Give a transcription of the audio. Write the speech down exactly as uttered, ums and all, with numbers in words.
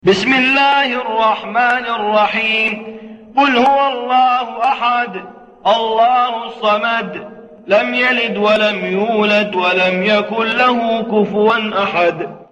بسم الله الرحمن الرحيم. قل هو الله أحد الله الصمد لم يلد ولم يولد ولم يكن له كفوا أحد.